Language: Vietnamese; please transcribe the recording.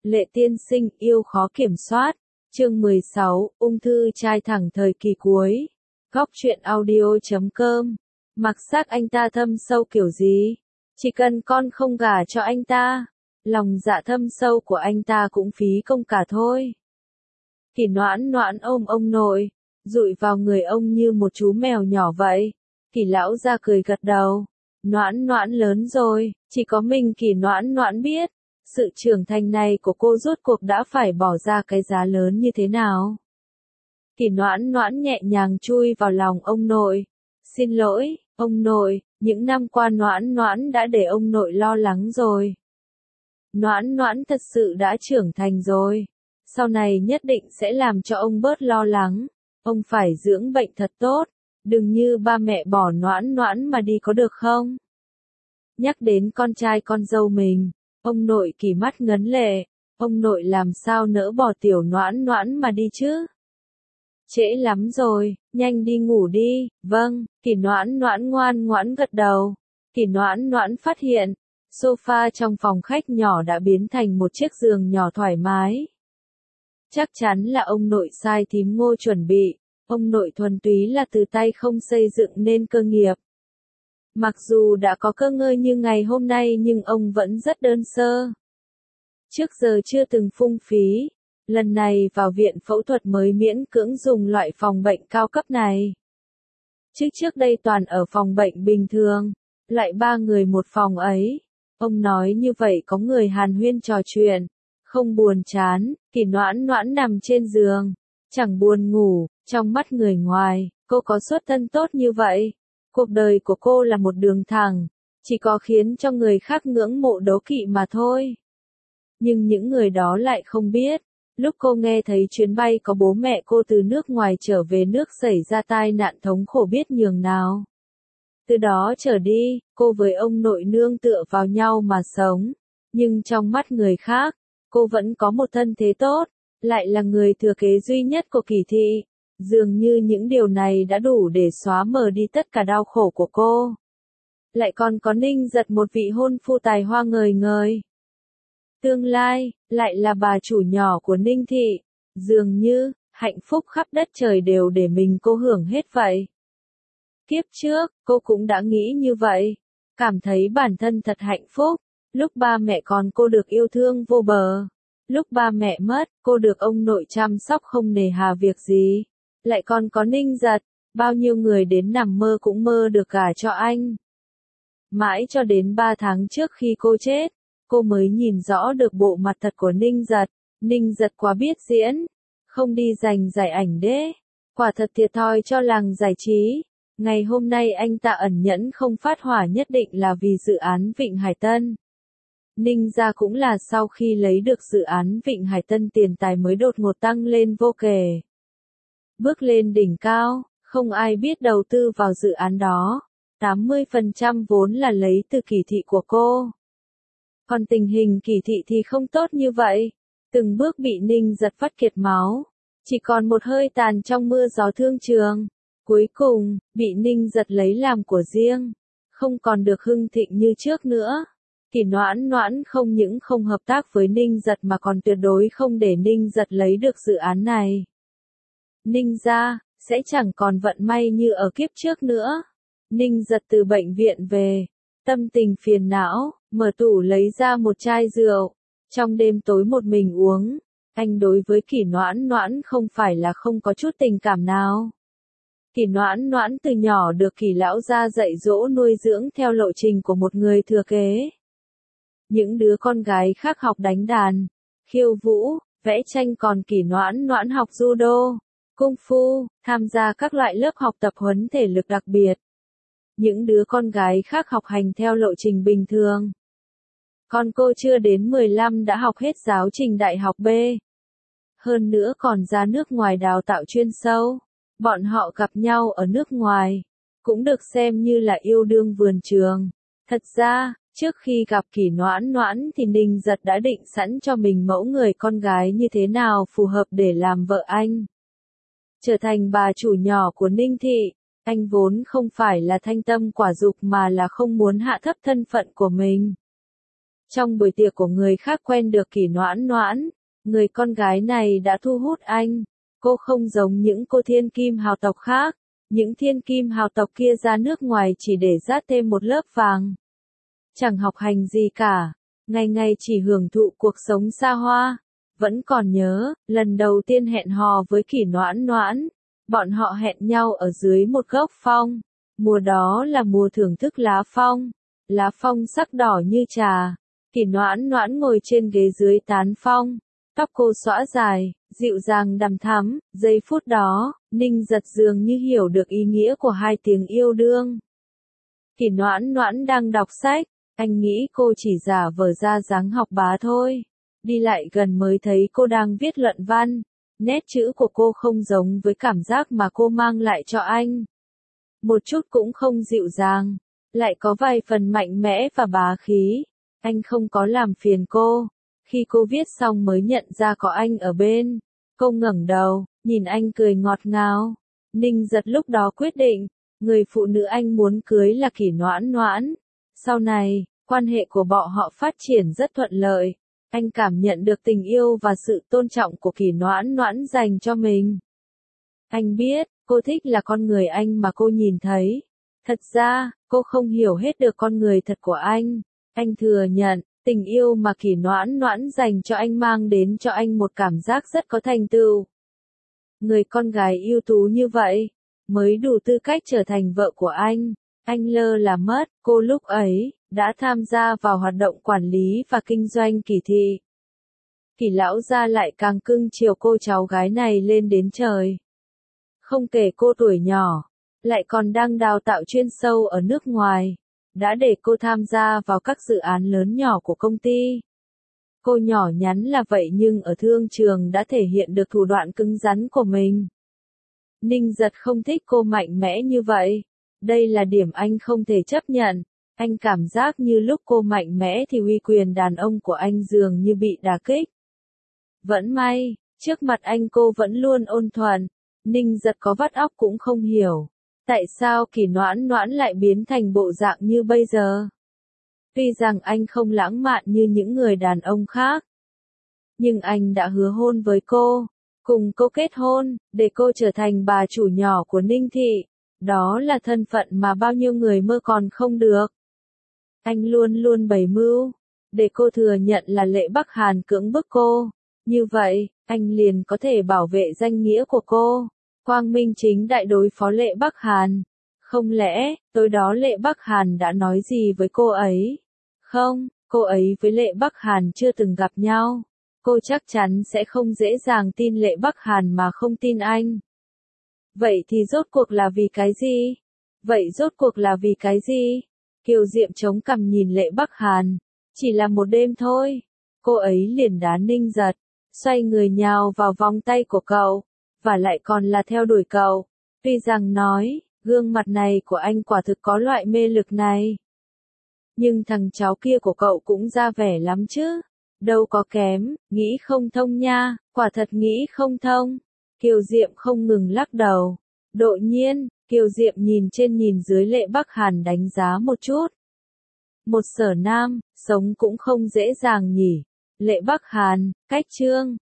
Lệ tiên sinh yêu khó kiểm soát. Chương 16, ung thư trai thẳng thời kỳ cuối. Góc truyện audio.com. Mặc xác anh ta thâm sâu kiểu gì? Chỉ cần con không gả cho anh ta, lòng dạ thâm sâu của anh ta cũng phí công cả thôi. Kỷ Noãn Noãn ôm ông nội, dụi vào người ông như một chú mèo nhỏ vậy. Kỷ lão ra cười gật đầu. Noãn Noãn lớn rồi, chỉ có mình Kỷ Noãn Noãn biết, sự trưởng thành này của cô rốt cuộc đã phải bỏ ra cái giá lớn như thế nào. Kỷ Noãn Noãn nhẹ nhàng chui vào lòng ông nội. Xin lỗi, ông nội, những năm qua Noãn Noãn đã để ông nội lo lắng rồi. Noãn Noãn thật sự đã trưởng thành rồi. Sau này nhất định sẽ làm cho ông bớt lo lắng. Ông phải dưỡng bệnh thật tốt. Đừng như ba mẹ bỏ Noãn Noãn mà đi có được không? Nhắc đến con trai con dâu mình, ông nội Kỷ mắt ngấn lệ. Ông nội làm sao nỡ bỏ tiểu Noãn Noãn mà đi chứ? Trễ lắm rồi, nhanh đi ngủ đi. Vâng, Kỷ Noãn Noãn ngoan ngoãn gật đầu. Kỷ Noãn Noãn phát hiện, sofa trong phòng khách nhỏ đã biến thành một chiếc giường nhỏ thoải mái. Chắc chắn là ông nội sai thím Ngô chuẩn bị. Ông nội thuần túy là từ tay không xây dựng nên cơ nghiệp. Mặc dù đã có cơ ngơi như ngày hôm nay nhưng ông vẫn rất đơn sơ. Trước giờ chưa từng phung phí. Lần này vào viện phẫu thuật mới miễn cưỡng dùng loại phòng bệnh cao cấp này. Trước đây toàn ở phòng bệnh bình thường, lại 3 người một phòng ấy. Ông nói như vậy có người hàn huyên trò chuyện, không buồn chán. Kỷ Noãn Noãn nằm trên giường, chẳng buồn ngủ. Trong mắt người ngoài, cô có xuất thân tốt như vậy. Cuộc đời của cô là một đường thẳng, chỉ có khiến cho người khác ngưỡng mộ đố kỵ mà thôi. Nhưng những người đó lại không biết, lúc cô nghe thấy chuyến bay có bố mẹ cô từ nước ngoài trở về nước xảy ra tai nạn thống khổ biết nhường nào. Từ đó trở đi, cô với ông nội nương tựa vào nhau mà sống. Nhưng trong mắt người khác, cô vẫn có một thân thế tốt, lại là người thừa kế duy nhất của Kỷ thị. Dường như những điều này đã đủ để xóa mờ đi tất cả đau khổ của cô. Lại còn có Ninh Giật, một vị hôn phu tài hoa ngời ngời. Tương lai, lại là bà chủ nhỏ của Ninh thị. Dường như, hạnh phúc khắp đất trời đều để mình cô hưởng hết vậy. Kiếp trước, cô cũng đã nghĩ như vậy. Cảm thấy bản thân thật hạnh phúc. Lúc ba mẹ còn cô được yêu thương vô bờ. Lúc ba mẹ mất, cô được ông nội chăm sóc không nề hà việc gì. Lại còn có Ninh Giật, bao nhiêu người đến nằm mơ cũng mơ được gả cho anh. Mãi cho đến 3 tháng trước khi cô chết, cô mới nhìn rõ được bộ mặt thật của Ninh Giật. Ninh Giật quá biết diễn, không đi giành giải ảnh đế. Quả thật thiệt thòi cho làng giải trí. Ngày hôm nay anh ta ẩn nhẫn không phát hỏa nhất định là vì dự án Vịnh Hải Tân. Ninh gia cũng là sau khi lấy được dự án Vịnh Hải Tân tiền tài mới đột ngột tăng lên vô kể. Bước lên đỉnh cao, không ai biết đầu tư vào dự án đó. 80% vốn là lấy từ Kỷ thị của cô. Còn tình hình Kỷ thị thì không tốt như vậy. Từng bước bị Ninh Giật phát kiệt máu. Chỉ còn một hơi tàn trong mưa gió thương trường. Cuối cùng, bị Ninh Giật lấy làm của riêng. Không còn được hưng thịnh như trước nữa. Kỷ Noãn Noãn không những không hợp tác với Ninh Giật mà còn tuyệt đối không để Ninh Giật lấy được dự án này. Ninh gia sẽ chẳng còn vận may như ở kiếp trước nữa. Ninh Giật từ bệnh viện về, tâm tình phiền não, mở tủ lấy ra một chai rượu. Trong đêm tối một mình uống, anh đối với Kỷ Noãn Noãn không phải là không có chút tình cảm nào. Kỷ Noãn Noãn từ nhỏ được Kỷ lão gia dạy dỗ nuôi dưỡng theo lộ trình của một người thừa kế. Những đứa con gái khác học đánh đàn, khiêu vũ, vẽ tranh, còn Kỷ Noãn Noãn học judo, cung phu, tham gia các loại lớp học tập huấn thể lực đặc biệt. Những đứa con gái khác học hành theo lộ trình bình thường. Còn cô chưa đến 15 đã học hết giáo trình đại học B. Hơn nữa còn ra nước ngoài đào tạo chuyên sâu. Bọn họ gặp nhau ở nước ngoài, cũng được xem như là yêu đương vườn trường. Thật ra, trước khi gặp Kỷ Noãn Noãn thì Ninh Giật đã định sẵn cho mình mẫu người con gái như thế nào phù hợp để làm vợ anh. Trở thành bà chủ nhỏ của Ninh thị, anh vốn không phải là thanh tâm quả dục mà là không muốn hạ thấp thân phận của mình. Trong buổi tiệc của người khác quen được Kỷ Noãn Noãn, người con gái này đã thu hút anh. Cô không giống những cô thiên kim hào tộc khác, những thiên kim hào tộc kia ra nước ngoài chỉ để dát thêm một lớp vàng. Chẳng học hành gì cả, ngày ngày chỉ hưởng thụ cuộc sống xa hoa. Vẫn còn nhớ, lần đầu tiên hẹn hò với Kỷ Noãn Noãn, bọn họ hẹn nhau ở dưới một gốc phong. Mùa đó là mùa thưởng thức lá phong sắc đỏ như trà. Kỷ Noãn Noãn ngồi trên ghế dưới tán phong, tóc cô xõa dài, dịu dàng đằm thắm. Giây phút đó, Ninh Giật dường như hiểu được ý nghĩa của hai tiếng yêu đương. Kỷ Noãn Noãn đang đọc sách, anh nghĩ cô chỉ giả vờ ra dáng học bá thôi. Đi lại gần mới thấy cô đang viết luận văn, nét chữ của cô không giống với cảm giác mà cô mang lại cho anh. Một chút cũng không dịu dàng, lại có vài phần mạnh mẽ và bá khí. Anh không có làm phiền cô. Khi cô viết xong mới nhận ra có anh ở bên. Cô ngẩng đầu, nhìn anh cười ngọt ngào. Ninh Giật lúc đó quyết định, người phụ nữ anh muốn cưới là Kỷ Noãn Noãn. Sau này, quan hệ của bọn họ phát triển rất thuận lợi. Anh cảm nhận được tình yêu và sự tôn trọng của Kỷ Noãn Noãn dành cho mình. Anh biết, cô thích là con người anh mà cô nhìn thấy. Thật ra, cô không hiểu hết được con người thật của anh. Anh thừa nhận, tình yêu mà Kỷ Noãn Noãn dành cho anh mang đến cho anh một cảm giác rất có thành tựu. Người con gái ưu tú như vậy, mới đủ tư cách trở thành vợ của anh. Anh lơ là mất, cô lúc ấy, đã tham gia vào hoạt động quản lý và kinh doanh Kỷ thị. Kỷ lão gia lại càng cưng chiều cô cháu gái này lên đến trời. Không kể cô tuổi nhỏ, lại còn đang đào tạo chuyên sâu ở nước ngoài, đã để cô tham gia vào các dự án lớn nhỏ của công ty. Cô nhỏ nhắn là vậy nhưng ở thương trường đã thể hiện được thủ đoạn cứng rắn của mình. Ninh Giật không thích cô mạnh mẽ như vậy. Đây là điểm anh không thể chấp nhận. Anh cảm giác như lúc cô mạnh mẽ thì uy quyền đàn ông của anh dường như bị đả kích. Vẫn may, trước mặt anh cô vẫn luôn ôn thuần. Ninh Giật có vắt óc cũng không hiểu. Tại sao Kỷ Noãn Noãn lại biến thành bộ dạng như bây giờ? Tuy rằng anh không lãng mạn như những người đàn ông khác, nhưng anh đã hứa hôn với cô, cùng cô kết hôn, để cô trở thành bà chủ nhỏ của Ninh Thị. Đó là thân phận mà bao nhiêu người mơ còn không được. Anh luôn luôn bày mưu, để cô thừa nhận là Lệ Bắc Hàn cưỡng bức cô. Như vậy, anh liền có thể bảo vệ danh nghĩa của cô. Quang minh chính đại đối phó Lệ Bắc Hàn. Không lẽ, tối đó Lệ Bắc Hàn đã nói gì với cô ấy? Không, cô ấy với Lệ Bắc Hàn chưa từng gặp nhau. Cô chắc chắn sẽ không dễ dàng tin Lệ Bắc Hàn mà không tin anh. Vậy thì rốt cuộc là vì cái gì? Kiều Diệm chống cằm nhìn Lệ Bắc Hàn. Chỉ là một đêm thôi. Cô ấy liền đá Ninh Giật, xoay người nhào vào vòng tay của cậu, và lại còn là theo đuổi cậu. Tuy rằng nói, gương mặt này của anh quả thực có loại mê lực này. Nhưng thằng cháu kia của cậu cũng ra vẻ lắm chứ. Đâu có kém, nghĩ không thông nha, quả thật nghĩ không thông. Kiều Diệm không ngừng lắc đầu. Đột nhiên, Kiều Diệm nhìn trên nhìn dưới Lệ Bắc Hàn đánh giá một chút. Một sở nam, sống cũng không dễ dàng nhỉ. Lệ Bắc Hàn, cách trương,